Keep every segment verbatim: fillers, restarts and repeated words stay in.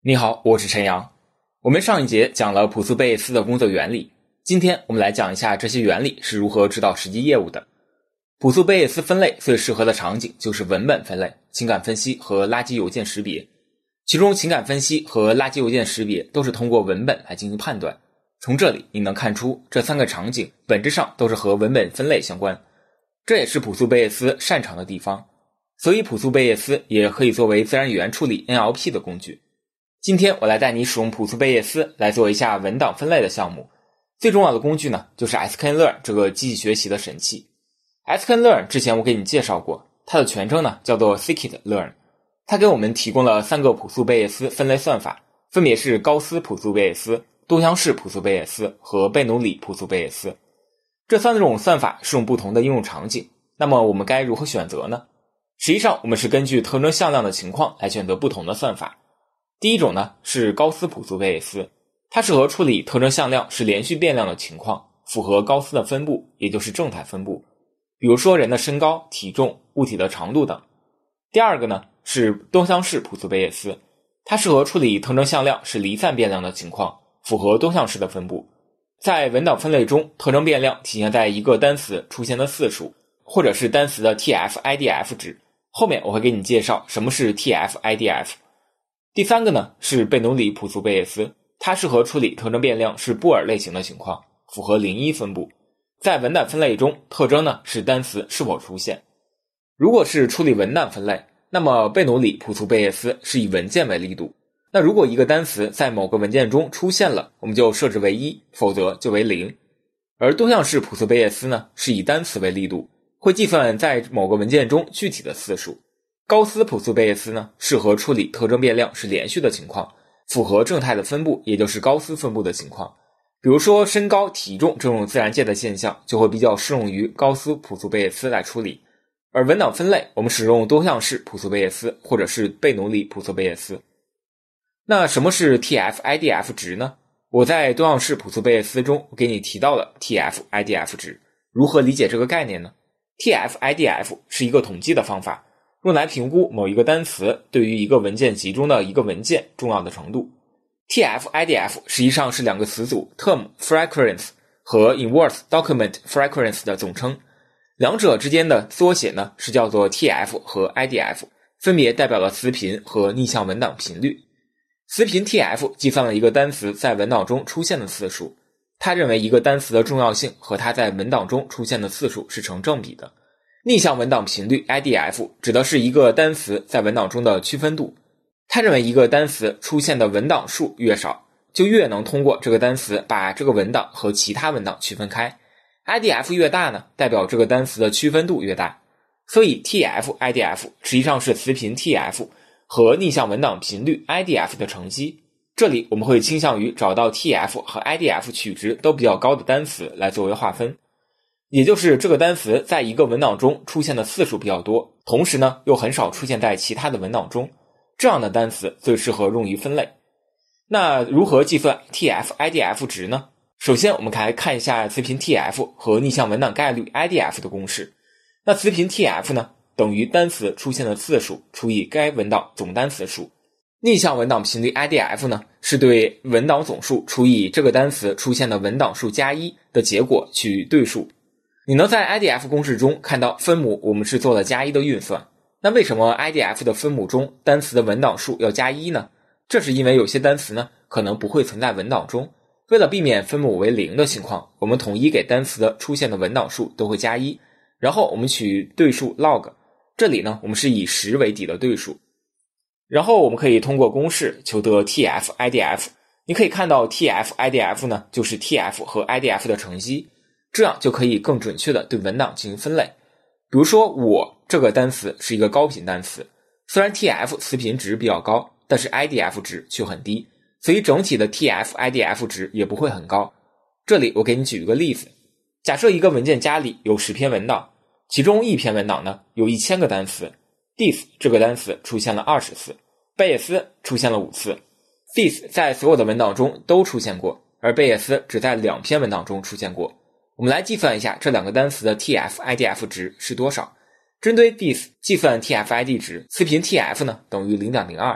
你好，我是陈阳。我们上一节讲了朴素贝叶斯的工作原理，今天我们来讲一下这些原理是如何指导实际业务的。朴素贝叶斯分类最适合的场景就是文本分类、情感分析和垃圾邮件识别。其中情感分析和垃圾邮件识别都是通过文本来进行判断。从这里你能看出这三个场景本质上都是和文本分类相关，这也是朴素贝叶斯擅长的地方。所以朴素贝叶斯也可以作为自然语言处理 N L P 的工具。今天我来带你使用朴素贝叶斯来做一下文档分类的项目。最重要的工具呢，就是 sklearn 这个机器学习的神器。sklearn 之前我给你介绍过，它的全称呢叫做 scikit-learn。它给我们提供了三个朴素贝叶斯分类算法，分别是高斯朴素贝叶斯、多项式朴素贝叶斯和贝努里朴素贝叶斯。这三种算法适用不同的应用场景，那么我们该如何选择呢？实际上我们是根据特征向量的情况来选择不同的算法。第一种呢是高斯朴素贝叶斯，它适合处理特征向量是连续变量的情况，符合高斯的分布，也就是正态分布，比如说人的身高、体重、物体的长度等。第二个呢是多项式朴素贝叶斯，它适合处理特征向量是离散变量的情况，符合多项式的分布。在文档分类中，特征变量体现在一个单词出现的次数，或者是单词的 T F I D F 值。后面我会给你介绍什么是 T F I D F。第三个呢是贝努里朴素贝叶斯，它适合处理特征变量是布尔类型的情况，符合零一分布。在文档分类中，特征呢是单词是否出现。如果是处理文档分类，那么贝努里朴素贝叶斯是以文件为力度。那如果一个单词在某个文件中出现了，我们就设置为一，否则就为零。而多项式朴素贝叶斯呢是以单词为力度，会计算在某个文件中具体的次数。高斯朴素贝叶斯呢适合处理特征变量是连续的情况，符合正态的分布，也就是高斯分布的情况。比如说身高、体重这种自然界的现象就会比较适用于高斯朴素贝叶斯来处理。而文档分类我们使用多项式朴素贝叶斯或者是贝努里朴素贝叶斯。那什么是 T F I D F 值呢？我在多项式朴素贝叶斯中给你提到了 T F I D F 值。如何理解这个概念呢？ T F I D F 是一个统计的方法，用来评估某一个单词对于一个文件集中的一个文件重要的程度。 T F I D F 实际上是两个词组 term frequency 和 inverse document frequency 的总称，两者之间的缩写呢是叫做 T F 和 I D F， 分别代表了词频和逆向文档频率。词频 T F 计算了一个单词在文档中出现的次数，它认为一个单词的重要性和它在文档中出现的次数是成正比的。逆向文档频率 I D F 指的是一个单词在文档中的区分度，它认为一个单词出现的文档数越少，就越能通过这个单词把这个文档和其他文档区分开。I D F 越大呢，代表这个单词的区分度越大。所以 T F I D F 实际上是词频 T F 和逆向文档频率 I D F 的乘积。这里我们会倾向于找到 T F 和 I D F 取值都比较高的单词来作为划分，也就是这个单词在一个文档中出现的次数比较多，同时呢又很少出现在其他的文档中，这样的单词最适合用于分类。那如何计算 T F I D F 值呢？首先我们来看一下词频 T F 和逆向文档概率 I D F 的公式。那词频 T F 呢等于单词出现的次数除以该文档总单词数，逆向文档频率 I D F 呢是对文档总数除以这个单词出现的文档数加一的结果取对数。你能在 I D F 公式中看到分母我们是做了加一的运算。那为什么 I D F 的分母中单词的文档数要加一呢？这是因为有些单词呢可能不会存在文档中，为了避免分母为零的情况，我们统一给单词的出现的文档数都会加一，然后我们取对数 log， 这里呢我们是以十为底的对数，然后我们可以通过公式求得 T F I D F。 你可以看到 T F I D F 呢就是 T F 和 I D F 的乘积，这样就可以更准确的对文档进行分类。比如说我这个单词是一个高频单词，虽然 T F 词频值比较高，但是 I D F 值却很低，所以整体的 T F I D F 值也不会很高。这里我给你举一个例子，假设一个文件夹里有十篇文档，其中一篇文档呢有一千个单词， this 这个单词出现了二十次，贝叶斯出现了五次， this 在所有的文档中都出现过，而贝叶斯只在两篇文档中出现过。我们来计算一下这两个单词的 T F I D F 值是多少。针对 this 计算 T F I D 值，词频 T F 呢等于 零点零二，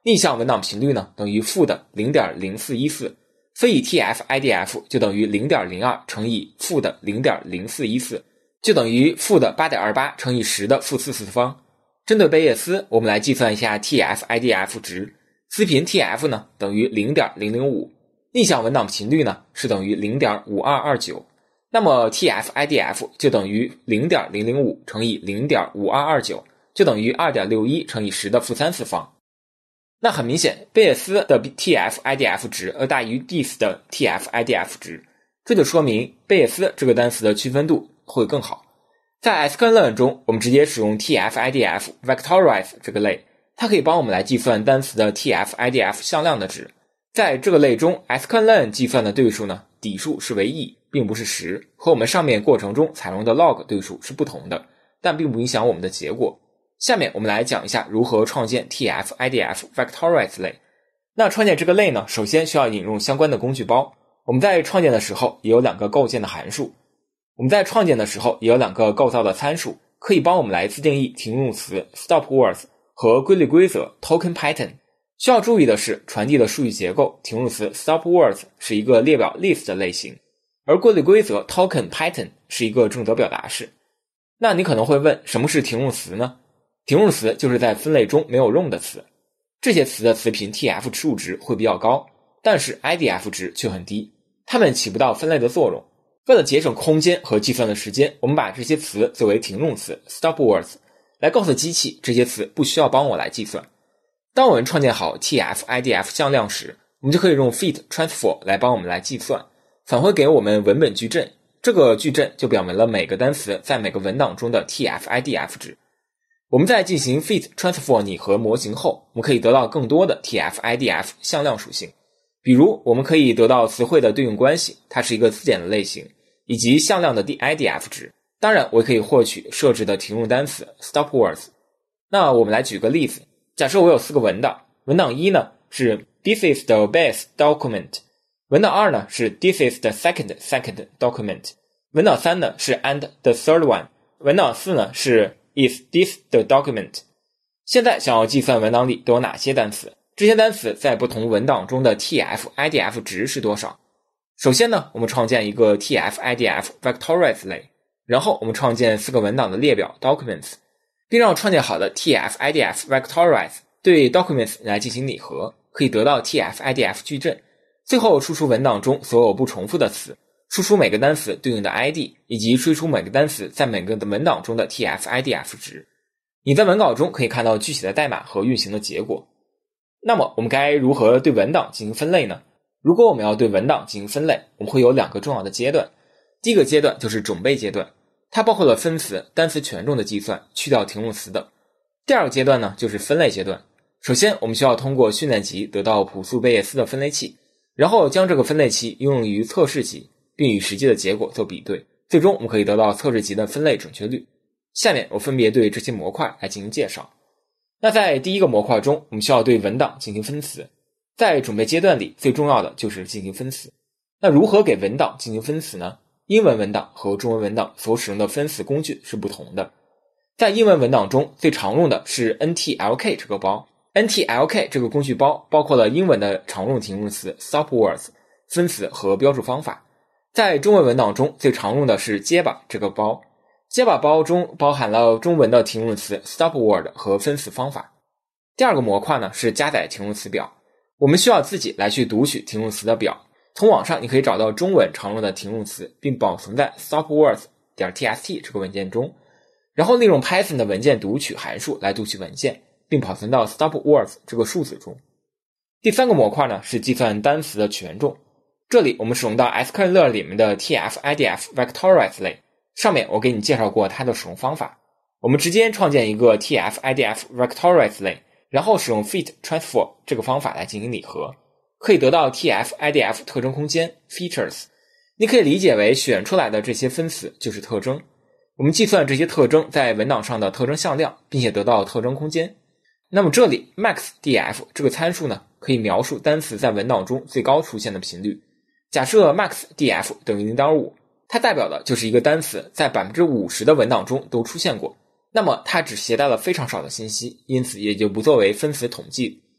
逆向文档频率呢等于负的 零点零四一四， 所以 T F I D F 就等于 零点零二乘以负的 零点零四一四， 就等于负的 八点二八乘以十的负四次方。针对贝叶斯，我们来计算一下 T F I D F 值，斯频 T F 呢等于 零点零零五， 逆向文档频率呢是等于 零点五二二九， 那么 T F I D F 就等于 零点零零五乘以 零点五二二九， 就等于 二点六一乘以十的负三次方。那很明显，贝叶斯的 T F I D F 值要大于 D I S 的 T F I D F 值，这就说明贝叶斯这个单词的区分度会更好。在 sklearn 中，我们直接使用 T F I D F vectorize 这个类，它可以帮我们来计算单词的 T F I D F 向量的值。在这个类中 sklearn 计算的对数呢，底数是为 e， 并不是十，和我们上面过程中采用的 log 对数是不同的，但并不影响我们的结果。下面我们来讲一下如何创建 T F I D F vectorize 类。那创建这个类呢，首先需要引入相关的工具包。我们在创建的时候也有两个构建的函数，我们在创建的时候也有两个构造的参数，可以帮我们来自定义停用词 stop words 和规律规则 token pattern。 需要注意的是，传递的数据结构停用词 stop words 是一个列表 list 的类型，而规律规则 token pattern 是一个正则表达式。那你可能会问，什么是停用词呢？停用词就是在分类中没有用的词，这些词的词频 T F 数值会比较高，但是 I D F 值却很低，它们起不到分类的作用。为了节省空间和计算的时间，我们把这些词作为停用词 stop words， 来告诉机器这些词不需要帮我来计算。当我们创建好 T F I D F 向量时，我们就可以用 fit transform 来帮我们来计算，返回给我们文本矩阵，这个矩阵就表明了每个单词在每个文档中的 T F I D F 值。我们在进行 fit transform 拟合模型后，我们可以得到更多的 T F I D F 向量属性，比如我们可以得到词汇的对应关系，它是一个字典的类型，以及向量的 I D F 值。当然我也可以获取设置的停用单词 stop words。 那我们来举个例子，假设我有四个文档，文档一呢是 This is the best document， 文档二呢是 This is the second second document， 文档三呢是 and the third one， 文档四呢是Is this the document？ 现在想要计算文档里都有哪些单词，这些单词在不同文档中的 T F I D F 值是多少。首先呢，我们创建一个 T F I D F vectorize 类，然后我们创建四个文档的列表 documents， 并让创建好的 T F I D F vectorize 对 documents 来进行拟合，可以得到 T F I D F 矩阵。最后输出文档中所有不重复的词，输出每个单词对应的 I D， 以及追出每个单词在每个的文档中的 T F I D F 值。你在文稿中可以看到具体的代码和运行的结果。那么我们该如何对文档进行分类呢？如果我们要对文档进行分类，我们会有两个重要的阶段。第一个阶段就是准备阶段，它包括了分词、单词权重的计算、去掉停用词等。第二个阶段呢，就是分类阶段。首先我们需要通过训练集得到朴素贝叶斯的分类器，然后将这个分类器应用于测试集，并与实际的结果做比对，最终我们可以得到测试集的分类准确率。下面我分别对这些模块来进行介绍。那在第一个模块中，我们需要对文档进行分词。在准备阶段里，最重要的就是进行分词。那如何给文档进行分词呢？英文文档和中文文档所使用的分词工具是不同的。在英文文档中，最常用的是 N T L K 这个包。N T L K 这个工具包包括了英文的常用停用词 stop words、分词和标注方法。在中文文档中，最常用的是结巴这个包。结巴包中包含了中文的停用词 stop word 和分词方法。第二个模块呢是加载停用词表，我们需要自己来去读取停用词的表。从网上你可以找到中文常用的停用词，并保存在 stopwords.txt 这个文件中，然后利用 Python 的文件读取函数来读取文件，并保存到 stopwords 这个数字中。第三个模块呢是计算单词的权重，这里我们使用到 sklearn 里面的 T F I D F vectorize 类，上面我给你介绍过它的使用方法。我们直接创建一个 T F I D F vectorize 类，然后使用 fit transform 这个方法来进行拟合，可以得到 T F I D F 特征空间 features。 你可以理解为选出来的这些分词就是特征，我们计算这些特征在文档上的特征向量，并且得到特征空间。那么这里 maxdf 这个参数呢，可以描述单词在文档中最高出现的频率。假设 maxdf 等于 零点五， 它代表的就是一个单词在 百分之五十 的文档中都出现过，那么它只携带了非常少的信息，因此也就不作为分词统计。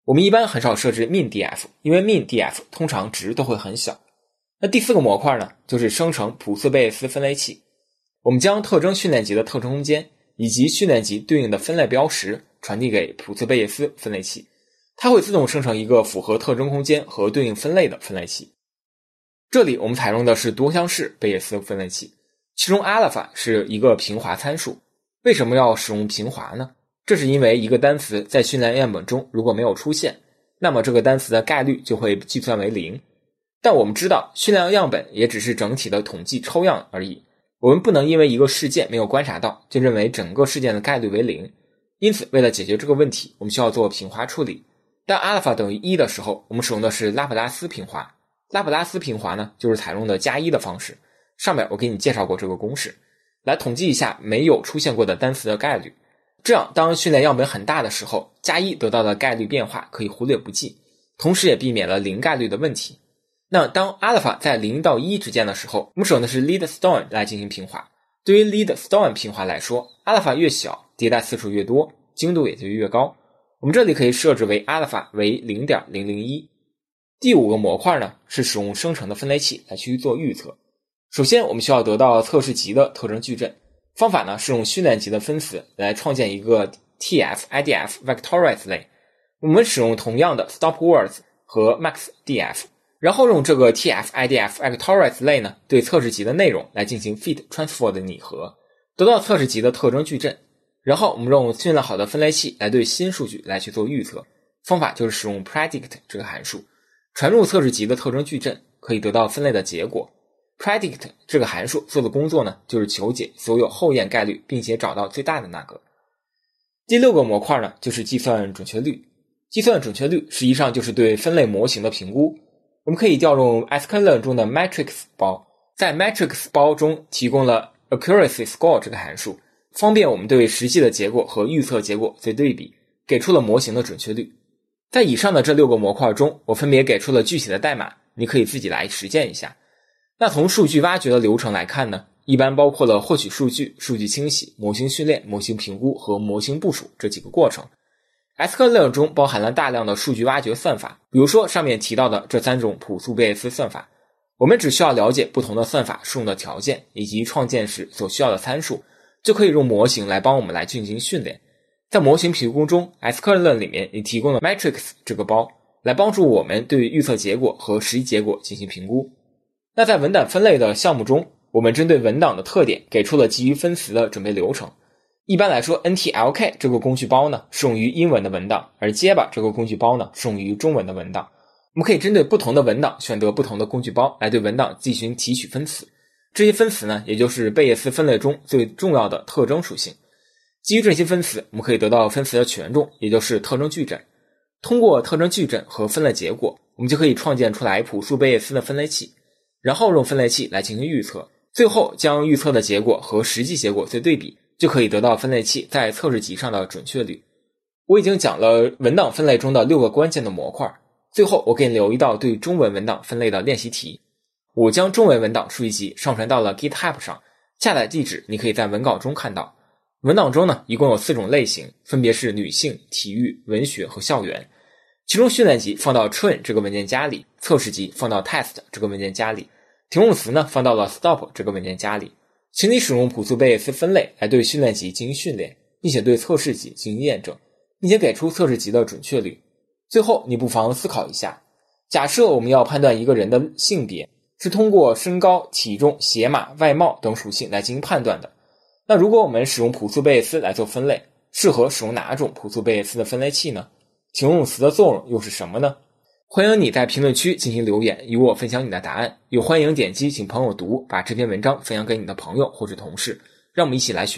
我们一般很少设置 min_df， 因为 min_df 通常值都会很小。那第四个模块呢，就是生成普斯贝斯分类器。我们将特征训练集的特征空间以及训练集对应的分类标识传递给普斯贝叶斯分类器，它会自动生成一个符合特征空间和对应分类的分类器。这里我们采用的是多项式贝叶斯分类器，其中 alpha 是一个平滑参数。为什么要使用平滑呢？这是因为一个单词在训练样本中如果没有出现，那么这个单词的概率就会计算为零。但我们知道训练样本也只是整体的统计抽样而已，我们不能因为一个事件没有观察到就认为整个事件的概率为零。因此为了解决这个问题，我们需要做平滑处理。当 alpha 等于一的时候，我们使用的是拉普拉斯平滑。拉普拉斯平滑呢，就是采用的加一的方式，上面我给你介绍过这个公式，来统计一下没有出现过的单词的概率。这样当训练样本很大的时候，加一得到的概率变化可以忽略不计，同时也避免了零概率的问题。那当 alpha 在零到一之间的时候，我们使用的是 lead_stone 来进行平滑。对于 lead_stone 平滑来说， alpha 越小，迭代次数越多，精度也就越高。我们这里可以设置为 alpha 为 零点零零一。 第五个模块呢，是使用生成的分类器来去做预测。首先我们需要得到测试集的特征矩阵，方法呢是用训练集的分词来创建一个 T F I D F vectorize 类。我们使用同样的 stopwords 和 max_df， 然后用这个 T F I D F vectorize 类呢对测试集的内容来进行 fit transfer 的拟合，得到测试集的特征矩阵。然后我们用训练好的分类器来对新数据来去做预测，方法就是使用 predict 这个函数，传入测试集的特征矩阵，可以得到分类的结果。predict 这个函数做的工作呢，就是求解所有后验概率，并且找到最大的那个。第六个模块呢，就是计算准确率。计算准确率实际上就是对分类模型的评估。我们可以调用 sklearn 中的 matrix 包，在 matrix 包中提供了 accuracy score 这个函数，方便我们对实际的结果和预测结果做对比，给出了模型的准确率。在以上的这六个模块中，我分别给出了具体的代码，你可以自己来实践一下。那从数据挖掘的流程来看呢，一般包括了获取数据、数据清洗、模型训练、模型评估和模型部署这几个过程。sklearn 中包含了大量的数据挖掘算法，比如说上面提到的这三种朴素贝叶斯算法，我们只需要了解不同的算法适用的条件以及创建时所需要的参数，就可以用模型来帮我们来进行训练。在模型评估中 sklearn 里面也提供了 matrix 这个包，来帮助我们对预测结果和实际结果进行评估。那在文档分类的项目中，我们针对文档的特点给出了基于分词的准备流程。一般来说 N T L K 这个工具包呢适用于英文的文档，而结巴这个工具包呢适用于中文的文档。我们可以针对不同的文档选择不同的工具包来对文档进行提取分词。这些分词呢，也就是贝叶斯分类中最重要的特征属性。基于这些分词，我们可以得到分词的权重，也就是特征矩阵。通过特征矩阵和分类结果，我们就可以创建出来朴素贝叶斯的分类器，然后用分类器来进行预测，最后将预测的结果和实际结果做对比，就可以得到分类器在测试集上的准确率。我已经讲了文档分类中的六个关键的模块，最后我给你留一道对中文文档分类的练习题。我将中文文档数据集上传到了 GitHub 上，下载地址你可以在文稿中看到。文档中呢，一共有四种类型，分别是女性、体育、文学和校园。其中训练集放到 train 这个文件夹里，测试集放到 test 这个文件夹里，停用词呢放到了 stop 这个文件夹里。请你使用朴素贝叶斯分类来对训练集进行训练，并且对测试集进行验证，并且给出测试集的准确率。最后你不妨思考一下，假设我们要判断一个人的性别是通过身高、体重、鞋码、外貌等属性来进行判断的，那如果我们使用朴素贝叶斯来做分类，适合使用哪种朴素贝叶斯的分类器呢？停用词的作用又是什么呢？欢迎你在评论区进行留言，与我分享你的答案，也欢迎点击请朋友读，把这篇文章分享给你的朋友或者同事，让我们一起来学